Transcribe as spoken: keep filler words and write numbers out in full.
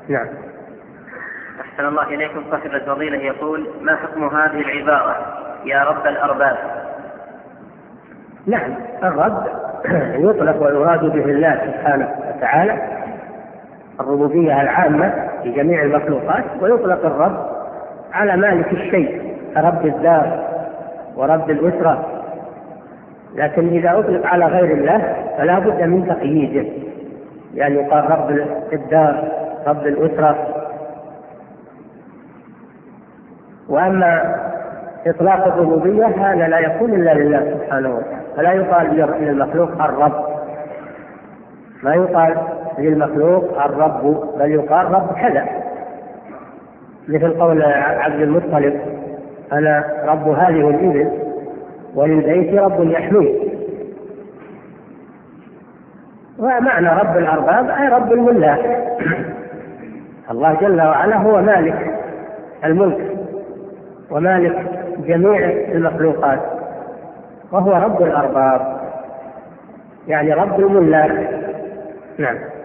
نعم. أحسن الله إليكم. صاحب الفضيلة يقول: ما حكم هذه العبارة يا رب الأرباب؟ نعم، الرب يطلق ويراد به الله سبحانه وتعالى الربوبية العامة في جميع المخلوقات، ويطلق الرب على مالك الشيء كرب الدار ورب الأسرة، لكن إذا أطلق على غير الله فلا بد من تقييده، يعني يقال رب الدار رب الأسرة. وأما إطلاق الربوبية هذا لا يكون إلا لله سبحانه وتعالى، فلا يقال للمخلوق الرب، ما يقال للمخلوق الرب، بل يقال رب كذا، مثل قول عبد المطلب: أنا رب هذه الإبل وللبيت رب يحميه. ومعنى رب الأرباب أي رب الملاك. الله جل وعلا هو مالك الملك ومالك جميع المخلوقات، وهو رب الأرباب يعني رب الملاك. نعم.